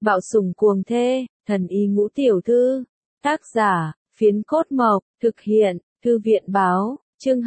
Bạo sủng cuồng thê, thần y ngũ tiểu thư. Tác giả, Phiến Cốt Mộc, thực hiện, Thư viện báo, chương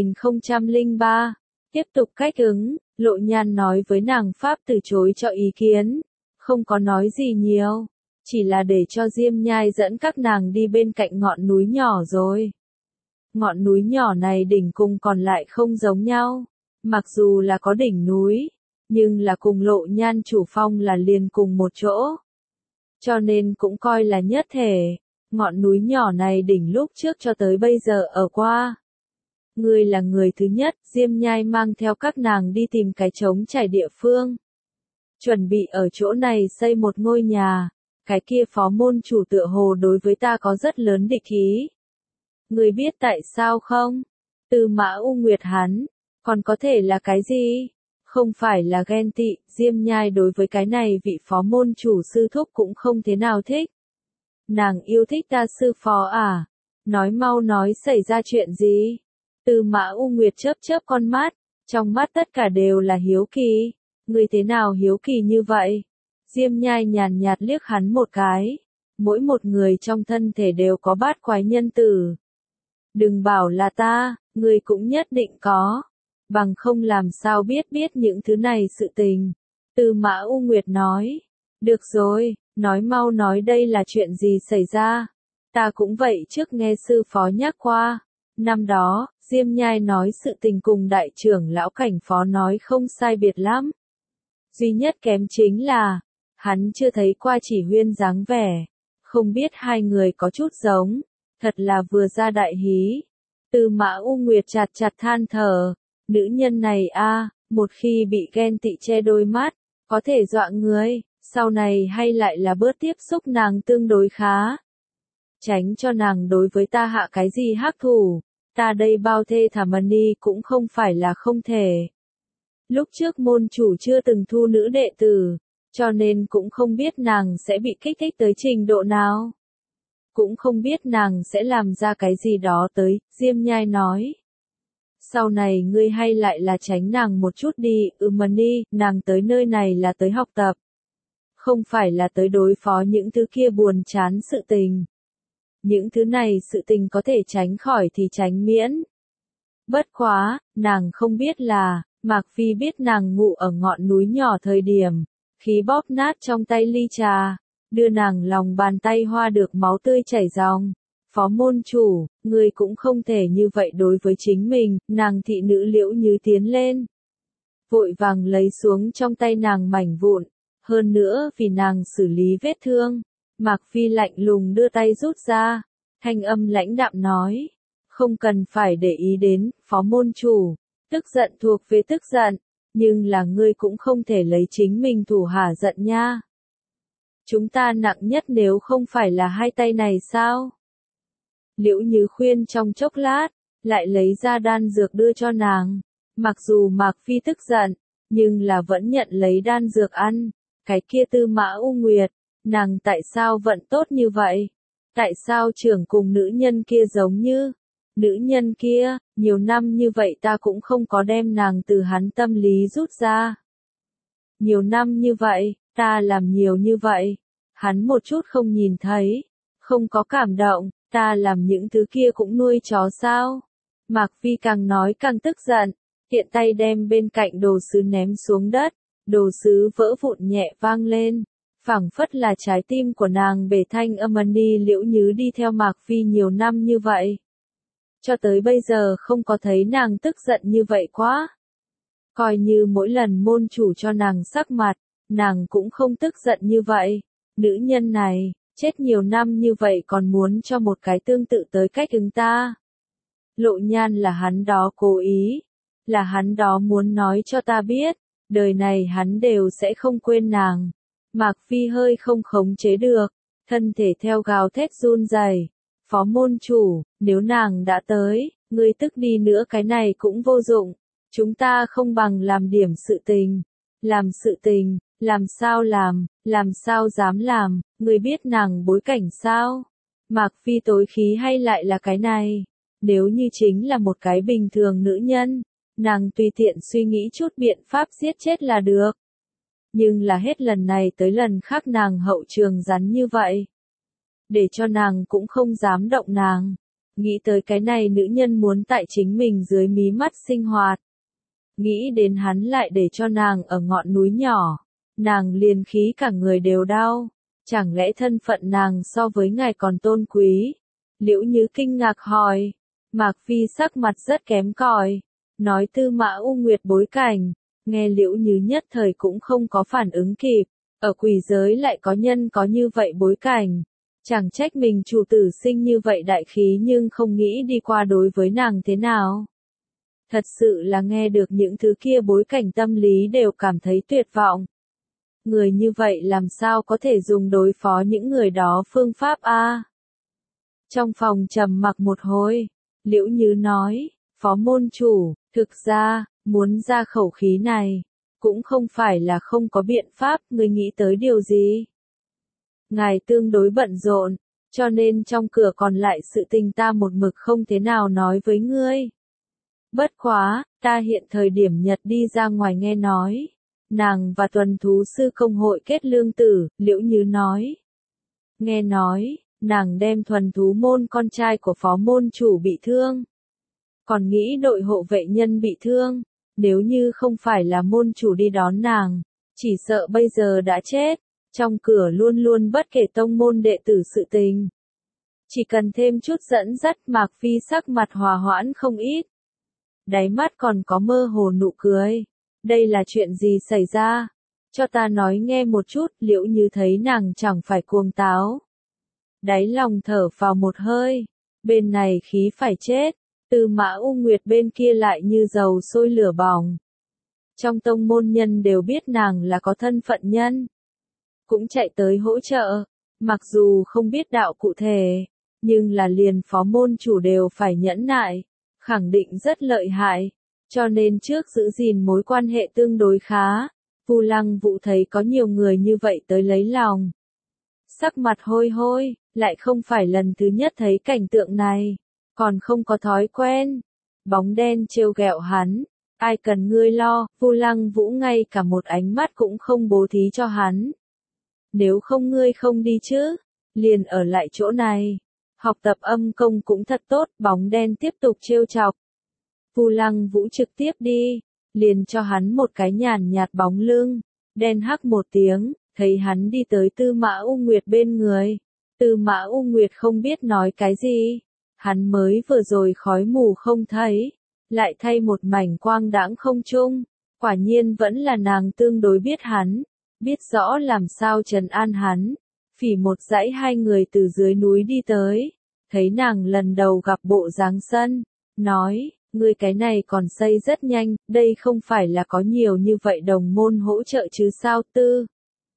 2003. Tiếp tục cách ứng, Lộ Nhan nói với nàng Pháp từ chối cho ý kiến. Không có nói gì nhiều, chỉ là để cho Diêm Nhai dẫn các nàng đi bên cạnh ngọn núi nhỏ rồi. Ngọn núi nhỏ này đỉnh cùng còn lại không giống nhau. Mặc dù là có đỉnh núi, nhưng là cùng Lộ Nhan chủ phong là liền cùng một chỗ. Cho nên cũng coi là nhất thể. Ngọn núi nhỏ này đỉnh lúc trước cho tới bây giờ ở qua. Ngươi là người thứ nhất, Diêm Nhai mang theo các nàng đi tìm cái trống trải địa phương. Chuẩn bị ở chỗ này xây một ngôi nhà. Cái kia phó môn chủ tựa hồ đối với ta có rất lớn địch ý. Ngươi biết tại sao không? Tư Mã U Nguyệt hắn, còn có thể là cái gì? Không phải là ghen tị, Diêm Nhai đối với cái này vị phó môn chủ sư thúc cũng không thế nào thích. Nàng yêu thích ta sư phó à? Nói mau nói xảy ra chuyện gì? Tư Mã U Nguyệt chớp chớp con mắt, trong mắt tất cả đều là hiếu kỳ. Ngươi thế nào hiếu kỳ như vậy? Diêm Nhai nhàn nhạt liếc hắn một cái. Mỗi một người trong thân thể đều có bát quái nhân tử. Đừng bảo là ta, ngươi cũng nhất định có. Bằng không làm sao biết những thứ này sự tình. Tư Mã U Nguyệt nói. Được rồi, nói mau nói đây là chuyện gì xảy ra. Ta cũng vậy trước nghe sư phó nhắc qua. Năm đó, Diêm Nhai nói sự tình cùng đại trưởng lão Cảnh Phó nói không sai biệt lắm. Duy nhất kém chính là, hắn chưa thấy qua Chỉ Huyên dáng vẻ. Không biết hai người có chút giống. Thật là vừa ra đại hí. Tư Mã U Nguyệt chặt chặt than thở. Nữ nhân này a, một khi bị ghen tị che đôi mắt, có thể dọa người, sau này hay lại là bớt tiếp xúc nàng tương đối khá. Tránh cho nàng đối với ta hạ cái gì hắc thủ, ta đây bao thê thả mani cũng không phải là không thể. Lúc trước môn chủ chưa từng thu nữ đệ tử, cho nên cũng không biết nàng sẽ bị kích thích tới trình độ nào. Cũng không biết nàng sẽ làm ra cái gì đó tới, Diêm Nhai nói. Sau này ngươi hay lại là tránh nàng một chút đi, Mani, nàng tới nơi này là tới học tập. Không phải là tới đối phó những thứ kia buồn chán sự tình. Những thứ này sự tình có thể tránh khỏi thì tránh miễn. Bất quá, nàng không biết là, Mạc Phi biết nàng ngủ ở ngọn núi nhỏ thời điểm, khí bóp nát trong tay ly trà, đưa nàng lòng bàn tay hoa được máu tươi chảy ròng. Phó môn chủ, ngươi cũng không thể như vậy đối với chính mình, nàng thị nữ Liễu Như tiến lên. Vội vàng lấy xuống trong tay nàng mảnh vụn, hơn nữa vì nàng xử lý vết thương. Mạc Phi lạnh lùng đưa tay rút ra, thanh âm lãnh đạm nói. Không cần phải để ý đến, phó môn chủ, tức giận thuộc về tức giận, nhưng là ngươi cũng không thể lấy chính mình thủ hả giận nha. Chúng ta nặng nhất nếu không phải là hai tay này sao? Liễu Như khuyên trong chốc lát, lại lấy ra đan dược đưa cho nàng. Mặc dù Mạc Phi tức giận, nhưng là vẫn nhận lấy đan dược ăn. Cái kia Tư Mã U Nguyệt, nàng tại sao vận tốt như vậy? Tại sao trưởng cùng nữ nhân kia giống như? Nữ nhân kia, nhiều năm như vậy ta cũng không có đem nàng từ hắn tâm lý rút ra. Nhiều năm như vậy, ta làm nhiều như vậy. Hắn một chút không nhìn thấy, không có cảm động. Ta làm những thứ kia cũng nuôi chó sao? Mạc Phi càng nói càng tức giận, tiện tay đem bên cạnh đồ sứ ném xuống đất, đồ sứ vỡ vụn nhẹ vang lên, phảng phất là trái tim của nàng bể thanh Mani Liễu Như đi theo Mạc Phi nhiều năm như vậy. Cho tới bây giờ không có thấy nàng tức giận như vậy quá. Coi như mỗi lần môn chủ cho nàng sắc mặt, nàng cũng không tức giận như vậy. Nữ nhân này, chết nhiều năm như vậy còn muốn cho một cái tương tự tới cách ứng ta. Lộ Nhan là hắn đó cố ý, là hắn đó muốn nói cho ta biết, đời này hắn đều sẽ không quên nàng. Mạc Phi hơi không khống chế được, thân thể theo gào thét run rẩy. Phó môn chủ, nếu nàng đã tới, ngươi tức đi nữa cái này cũng vô dụng. Chúng ta không bằng làm điểm sự tình. Làm sự tình, làm sao dám làm, ngươi biết nàng bối cảnh sao? Mạc Phi tối khí hay lại là cái này? Nếu như chính là một cái bình thường nữ nhân, nàng tùy tiện suy nghĩ chút biện pháp giết chết là được. Nhưng là hết lần này tới lần khác nàng hậu trường rắn như vậy. Để cho nàng cũng không dám động nàng. Nghĩ tới cái này nữ nhân muốn tại chính mình dưới mí mắt sinh hoạt. Nghĩ đến hắn lại để cho nàng ở ngọn núi nhỏ. Nàng liền khí cả người đều đau. Chẳng lẽ thân phận nàng so với ngài còn tôn quý? Liễu Như kinh ngạc hỏi. Mạc Phi sắc mặt rất kém cỏi. Nói Tư Mã U Nguyệt bối cảnh. Nghe Liễu Như nhất thời cũng không có phản ứng kịp. Ở quỷ giới lại có nhân có như vậy bối cảnh. Chẳng trách mình chủ tử sinh như vậy đại khí nhưng không nghĩ đi qua đối với nàng thế nào. Thật sự là nghe được những thứ kia bối cảnh tâm lý đều cảm thấy tuyệt vọng. Người như vậy làm sao có thể dùng đối phó những người đó phương pháp a? Trong phòng trầm mặc một hồi, Liễu Như nói, phó môn chủ, thực ra, muốn ra khẩu khí này, cũng không phải là không có biện pháp, người nghĩ tới điều gì? Ngài tương đối bận rộn, cho nên trong cửa còn lại sự tình ta một mực không thế nào nói với ngươi. Bất quá, ta hiện thời điểm Nhật đi ra ngoài nghe nói. Nàng và tuần thú sư công hội kết lương tử, Liễu Như nói. Nghe nói, nàng đem thuần thú môn con trai của phó môn chủ bị thương. Còn nghĩ đội hộ vệ nhân bị thương, nếu như không phải là môn chủ đi đón nàng, chỉ sợ bây giờ đã chết. Trong cửa luôn luôn bất kể tông môn đệ tử sự tình. Chỉ cần thêm chút dẫn dắt Mạc Phi sắc mặt hòa hoãn không ít. Đáy mắt còn có mơ hồ nụ cười. Đây là chuyện gì xảy ra? Cho ta nói nghe một chút, Liễu Như thấy nàng chẳng phải cuồng táo. Đáy lòng thở vào một hơi. Bên này khí phải chết. Tư Mã U Nguyệt bên kia lại như dầu sôi lửa bỏng. Trong tông môn nhân đều biết nàng là có thân phận nhân. Cũng chạy tới hỗ trợ. Mặc dù không biết đạo cụ thể. Nhưng là liền phó môn chủ đều phải nhẫn nại. Khẳng định rất lợi hại. Cho nên trước giữ gìn mối quan hệ tương đối khá. Vu Lăng Vũ thấy có nhiều người như vậy tới lấy lòng. Sắc mặt hôi hôi, lại không phải lần thứ nhất thấy cảnh tượng này. Còn không có thói quen. Bóng đen trêu ghẹo hắn. Ai cần ngươi lo, Vu Lăng Vũ ngay cả một ánh mắt cũng không bố thí cho hắn. Nếu không ngươi không đi chứ, liền ở lại chỗ này. Học tập âm công cũng thật tốt, bóng đen tiếp tục trêu chọc. Vu Lăng Vũ trực tiếp đi, liền cho hắn một cái nhàn nhạt bóng lưng, đen hắc một tiếng, thấy hắn đi tới Tư Mã U Nguyệt bên người. Tư Mã U Nguyệt không biết nói cái gì, hắn mới vừa rồi khói mù không thấy, lại thay một mảnh quang đãng không trung, quả nhiên vẫn là nàng tương đối biết hắn, biết rõ làm sao trấn an hắn. Phỉ một dãy hai người từ dưới núi đi tới, thấy nàng lần đầu gặp bộ dáng sân, nói, ngươi cái này còn xây rất nhanh, đây không phải là có nhiều như vậy đồng môn hỗ trợ chứ sao. Tư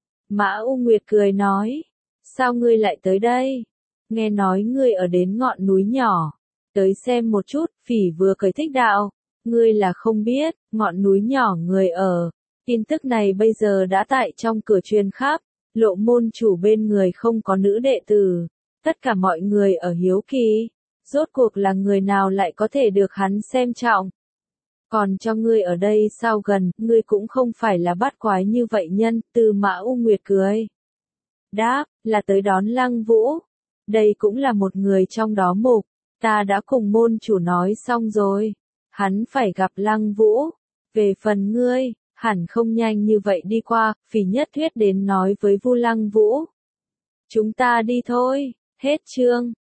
Mã U Nguyệt cười nói, sao ngươi lại tới đây? Nghe nói ngươi ở đến ngọn núi nhỏ, tới xem một chút. Phỉ vừa cởi thích đạo, ngươi là không biết, ngọn núi nhỏ người ở. Tin tức này bây giờ đã tại trong cửa truyền khắp. Lộ môn chủ bên người không có nữ đệ tử, tất cả mọi người ở hiếu kỳ, rốt cuộc là người nào lại có thể được hắn xem trọng. Còn cho ngươi ở đây sao gần, ngươi cũng không phải là bắt quái như vậy nhân. Tư Mã U Nguyệt cười. Đáp, là tới đón Lăng Vũ. Đây cũng là một người trong đó mục, ta đã cùng môn chủ nói xong rồi. Hắn phải gặp Lăng Vũ. Về phần ngươi, hẳn không nhanh như vậy đi qua. Phỉ nhất thuyết đến nói với Vu Lăng Vũ. Chúng ta đi thôi, hết chương.